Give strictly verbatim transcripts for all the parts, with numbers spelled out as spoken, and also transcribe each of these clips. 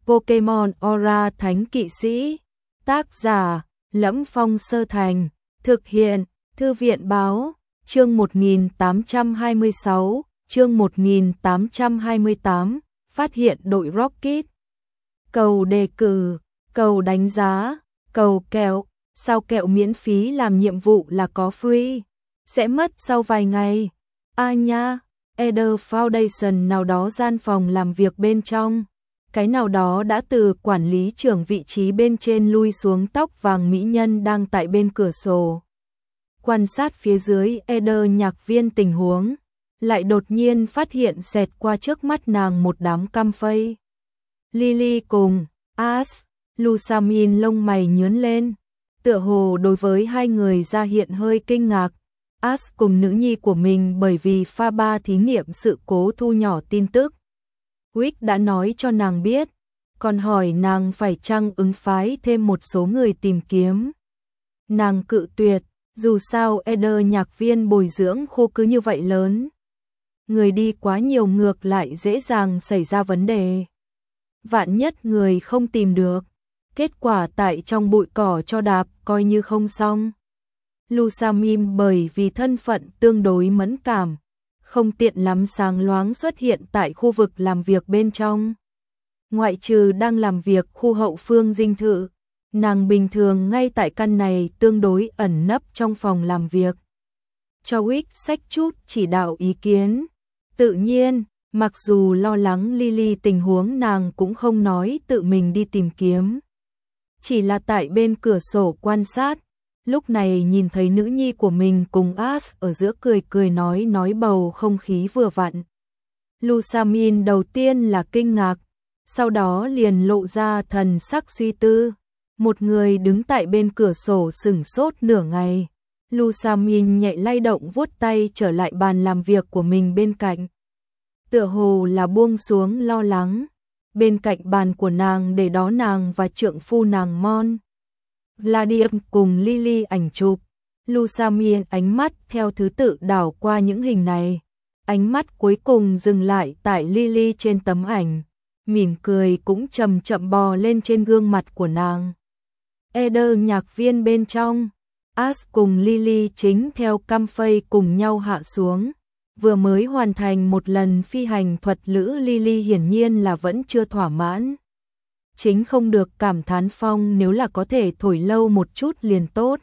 Pokemon Aura Thánh Kỵ Sĩ. Tác giả: Lẫm Phong Sơ Thành. Thực hiện: Thư viện báo. Chương một nghìn tám trăm hai mươi sáu, chương một nghìn tám trăm hai mươi tám, phát hiện đội Rocket. Cầu đề cử, cầu đánh giá, cầu kẹo, sao kẹo miễn phí làm nhiệm vụ là có free, sẽ mất sau vài ngày. A à nha, Eder Foundation nào đó gian phòng làm việc bên trong. Cái nào đó đã từ quản lý trưởng vị trí bên trên lui xuống tóc vàng mỹ nhân đang tại bên cửa sổ. Quan sát phía dưới Eder nhạc viên tình huống, lại đột nhiên phát hiện xẹt qua trước mắt nàng một đám cam phây. Lily cùng Ash, Lusamin lông mày nhướng lên, tựa hồ đối với hai người ra hiện hơi kinh ngạc. Ash cùng nữ nhi của mình bởi vì pha ba thí nghiệm sự cố thu nhỏ tin tức. Wick đã nói cho nàng biết, còn hỏi nàng phải chăng ứng phái thêm một số người tìm kiếm. Nàng cự tuyệt, dù sao Eder nhạc viên bồi dưỡng khô cứ như vậy lớn. Người đi quá nhiều ngược lại dễ dàng xảy ra vấn đề. Vạn nhất người không tìm được, kết quả tại trong bụi cỏ cho đạp coi như không xong. Lusamim bởi vì thân phận tương đối mẫn cảm, không tiện lắm sáng loáng xuất hiện tại khu vực làm việc bên trong. Ngoại trừ đang làm việc khu hậu phương dinh thự, nàng bình thường ngay tại căn này tương đối ẩn nấp trong phòng làm việc. Cho Wick sách chút chỉ đạo ý kiến. Tự nhiên, mặc dù lo lắng Lily tình huống nàng cũng không nói tự mình đi tìm kiếm. Chỉ là tại bên cửa sổ quan sát, lúc này nhìn thấy nữ nhi của mình cùng Ash ở giữa cười cười nói nói bầu không khí vừa vặn. Lusamin đầu tiên là kinh ngạc, sau đó liền lộ ra thần sắc suy tư. Một người đứng tại bên cửa sổ sửng sốt nửa ngày. Lusamin nhẹ lay động vuốt tay trở lại bàn làm việc của mình bên cạnh. Tựa hồ là buông xuống lo lắng. Bên cạnh bàn của nàng để đó nàng và trượng phu nàng Mon Gladium cùng Lily ảnh chụp. Lusamin ánh mắt theo thứ tự đảo qua những hình này. Ánh mắt cuối cùng dừng lại tại Lily trên tấm ảnh. Mỉm cười cũng chậm chậm bò lên trên gương mặt của nàng. Eder nhạc viên bên trong, Ash cùng Lily chính theo cam phây cùng nhau hạ xuống. Vừa mới hoàn thành một lần phi hành thuật lữ, Lily hiển nhiên là vẫn chưa thỏa mãn. Chính không được cảm thán phong nếu là có thể thổi lâu một chút liền tốt.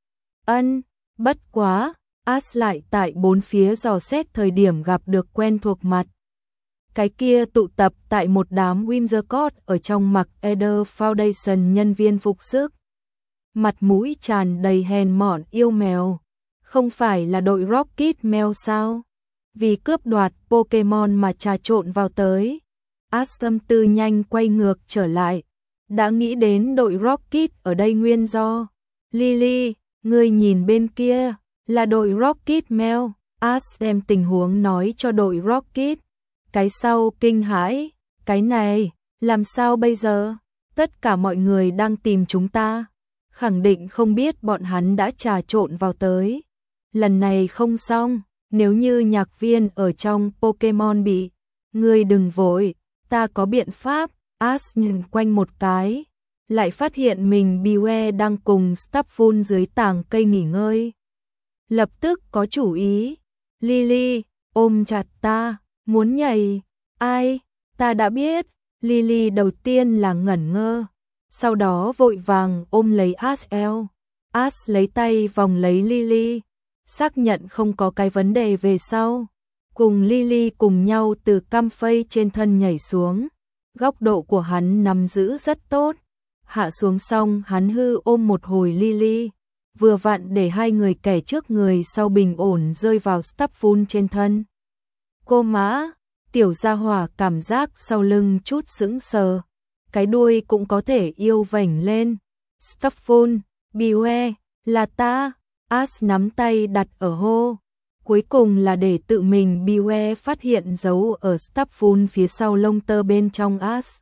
Ân, bất quá, Ash lại tại bốn phía dò xét thời điểm gặp được quen thuộc mặt. Cái kia tụ tập tại một đám Whimsicott ở trong mặc Eder Foundation nhân viên phục sức. Mặt mũi tràn đầy hèn mọn yêu mèo. Không phải là đội Rocket mèo sao? Vì cướp đoạt Pokemon mà trà trộn vào tới. Ash tâm tư nhanh quay ngược trở lại. Đã nghĩ đến đội Rocket ở đây nguyên do. Lily, ngươi nhìn bên kia, là đội Rocket mèo. Ash đem tình huống nói cho đội Rocket. Cái sau kinh hãi, cái này, làm sao bây giờ? Tất cả mọi người đang tìm chúng ta. Khẳng định không biết bọn hắn đã trà trộn vào tới. Lần này không xong, nếu như nhạc viên ở trong Pokemon bị, ngươi đừng vội, ta có biện pháp. Ash nhìn quanh một cái, lại phát hiện mình Beware đang cùng Stafful dưới tàng cây nghỉ ngơi. Lập tức có chủ ý. Lily, ôm chặt ta, muốn nhảy. Ai, ta đã biết. Lily đầu tiên là ngẩn ngơ, sau đó vội vàng ôm lấy Ash eo. Ash lấy tay vòng lấy Lily, xác nhận không có cái vấn đề về sau. Cùng Lily cùng nhau từ cam phây trên thân nhảy xuống. Góc độ của hắn nắm giữ rất tốt. Hạ xuống xong hắn hư ôm một hồi Lily, vừa vặn để hai người kẻ trước người sau bình ổn rơi vào Stafful trên thân. Cô má, tiểu gia hỏa cảm giác sau lưng chút sững sờ. Cái đuôi cũng có thể yêu vểnh lên. Stafful, Beware, là ta. Ash nắm tay đặt ở hô. Cuối cùng là để tự mình Beware phát hiện dấu ở Stafful phía sau lông tơ bên trong Ash.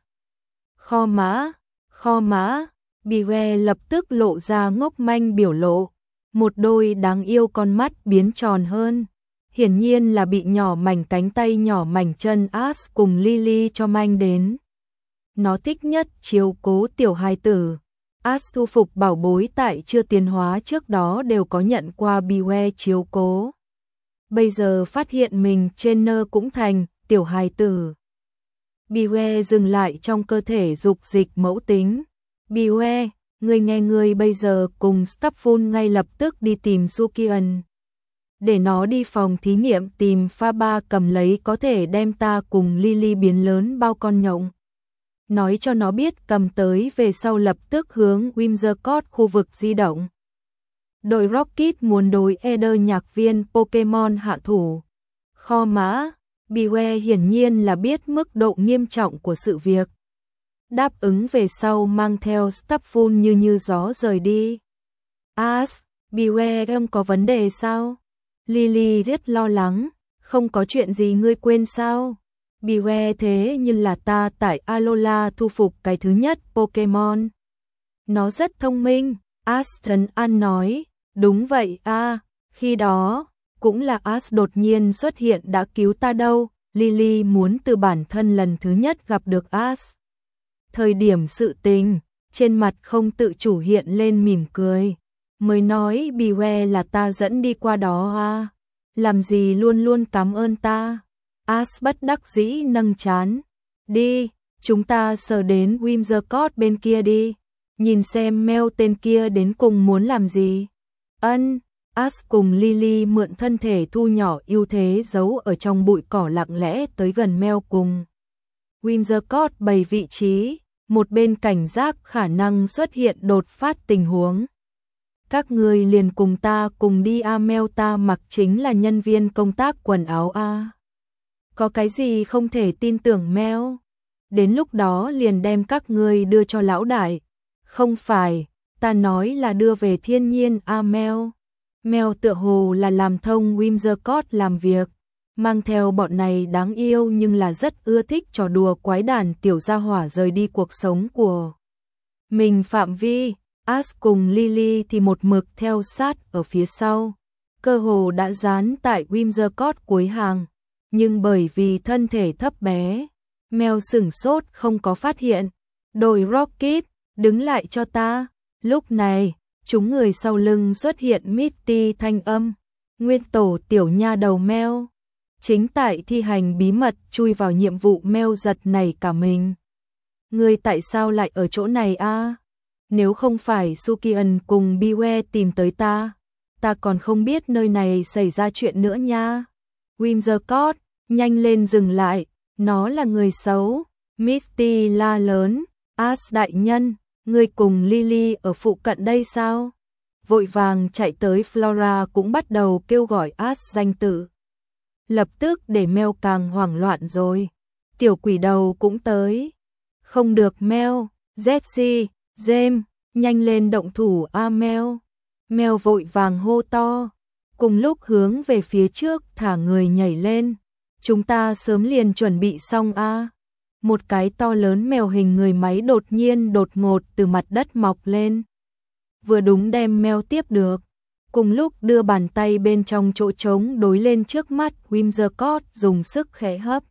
Kho má, kho má. Beware lập tức lộ ra ngốc manh biểu lộ. Một đôi đáng yêu con mắt biến tròn hơn. Hiển nhiên là bị nhỏ mảnh cánh tay nhỏ mảnh chân Ash cùng Lily cho manh đến. nó thích nhất chiếu cố tiểu hài tử. Ash thu phục bảo bối tại chưa tiến hóa trước đó đều có nhận qua Beware chiếu cố. Bây giờ phát hiện mình trainer cũng thành tiểu hài tử. Beware dừng lại trong cơ thể dục dịch mẫu tính. Beware, người nghe người bây giờ cùng Stafful ngay lập tức đi tìm Sukian. Để nó đi phòng thí nghiệm tìm pha ba cầm lấy có thể đem ta cùng Lily biến lớn bao con nhộng. Nói cho nó biết cầm tới về sau lập tức hướng Whimsicott khu vực di động. Đội Rocket muốn đối Eder nhạc viên Pokemon hạ thủ. Kho mã, Beware hiển nhiên là biết mức độ nghiêm trọng của sự việc. Đáp ứng về sau mang theo Stafful như như gió rời đi. Ash, Beware em có vấn đề sao? Lily rất lo lắng, không có chuyện gì ngươi quên sao? Beware thế nhưng là ta tại Alola thu phục cái thứ nhất Pokemon. Nó rất thông minh, Ashton An nói, đúng vậy a, à, khi đó, cũng là Ash đột nhiên xuất hiện đã cứu ta đâu, Lily muốn từ bản thân lần thứ nhất gặp được Ash. Thời điểm sự tình, trên mặt không tự chủ hiện lên mỉm cười, mới nói Beware là ta dẫn đi qua đó à, làm gì luôn luôn cảm ơn ta. Ash bất đắc dĩ nâng trán. Đi, chúng ta sờ đến Whimsicott bên kia đi. Nhìn xem Mel tên kia đến cùng muốn làm gì. Ân, Ash cùng Lily mượn thân thể thu nhỏ ưu thế giấu ở trong bụi cỏ lặng lẽ tới gần Mel cùng Whimsicott bày vị trí, một bên cảnh giác khả năng xuất hiện đột phát tình huống. Các người liền cùng ta cùng đi a, Mel ta mặc chính là nhân viên công tác quần áo a. Có cái gì không thể tin tưởng Mel? Đến lúc đó liền đem các ngươi đưa cho lão đại. Không phải, ta nói là đưa về thiên nhiên a Mel. Mel tựa hồ là làm thông Whimsicott làm việc, mang theo bọn này đáng yêu nhưng là rất ưa thích trò đùa quái đản tiểu gia hỏa rời đi cuộc sống của mình phạm vi. Ash cùng Lily thì một mực theo sát ở phía sau, cơ hồ đã dán tại Whimsicott cuối hàng. Nhưng bởi vì thân thể thấp bé, Mel sửng sốt không có phát hiện. Đội Rocket, đứng lại cho ta. Lúc này, chúng người sau lưng xuất hiện Misty thanh âm. Nguyên tổ tiểu nha đầu Mel. Chính tại thi hành bí mật chui vào nhiệm vụ. Mel giật nảy cả mình. Người tại sao lại ở chỗ này a? À? Nếu không phải Sukian cùng Beware tìm tới ta, ta còn không biết nơi này xảy ra chuyện nữa nha. Whimsicott, nhanh lên dừng lại, nó là người xấu. Misty la lớn, Ash đại nhân, ngươi cùng Lily ở phụ cận đây sao? Vội vàng chạy tới Flora cũng bắt đầu kêu gọi Ash danh tự. Lập tức để Mel càng hoảng loạn rồi. Tiểu quỷ đầu cũng tới. Không được Mel, Jessie, James, nhanh lên động thủ a Mel. Mel vội vàng hô to, cùng lúc hướng về phía trước thả người nhảy lên. Chúng ta sớm liền chuẩn bị xong a. À. Một cái to lớn mèo hình người máy đột nhiên đột ngột từ mặt đất mọc lên. Vừa đúng đem Mel tiếp được. Cùng lúc đưa bàn tay bên trong chỗ trống đối lên trước mắt, Whimsicott dùng sức khẽ hấp.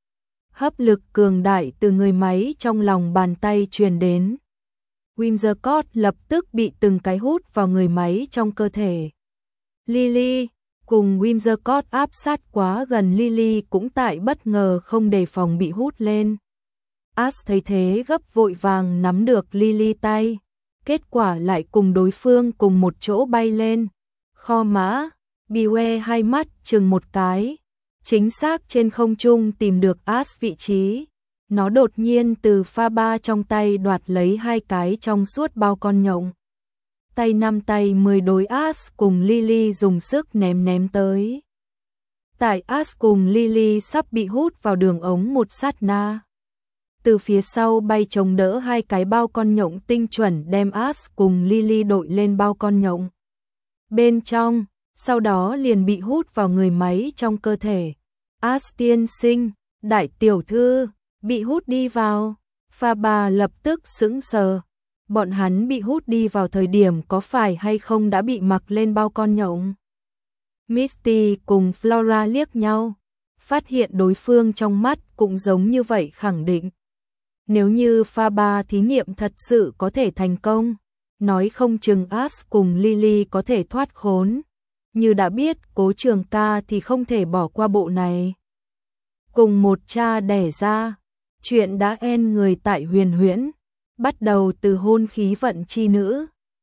Hấp lực cường đại từ người máy trong lòng bàn tay truyền đến. Whimsicott lập tức bị từng cái hút vào người máy trong cơ thể. Lily, cùng Whimsicott áp sát quá gần, Lily cũng tại bất ngờ không đề phòng bị hút lên. Ash thấy thế gấp vội vàng nắm được Lily tay, kết quả lại cùng đối phương cùng một chỗ bay lên. Kho mã, Beware hai mắt chừng một cái, chính xác trên không trung tìm được Ash vị trí. Nó đột nhiên từ pha ba trong tay đoạt lấy hai cái trong suốt bao con nhộng. Tay năm tay mười đối Ash cùng Lily dùng sức ném ném tới. Tại Ash cùng Lily sắp bị hút vào đường ống một sát na, từ phía sau bay chống đỡ hai cái bao con nhộng tinh chuẩn đem Ash cùng Lily đội lên bao con nhộng bên trong, sau đó liền bị hút vào người máy trong cơ thể. Ash tiên sinh, đại tiểu thư, bị hút đi vào. Pha ba lập tức sững sờ. Bọn hắn bị hút đi vào thời điểm có phải hay không đã bị mặc lên bao con nhộng? Misty cùng Flora liếc nhau, phát hiện đối phương trong mắt cũng giống như vậy khẳng định. Nếu như pha ba thí nghiệm thật sự có thể thành công, nói không chừng Ash cùng Lily có thể thoát khốn. Như đã biết Cố Trường Ca thì không thể bỏ qua bộ này. Cùng một cha đẻ ra, chuyện đã en người tại Huyền Huyễn, bắt đầu từ hôn khí vận chi nữ.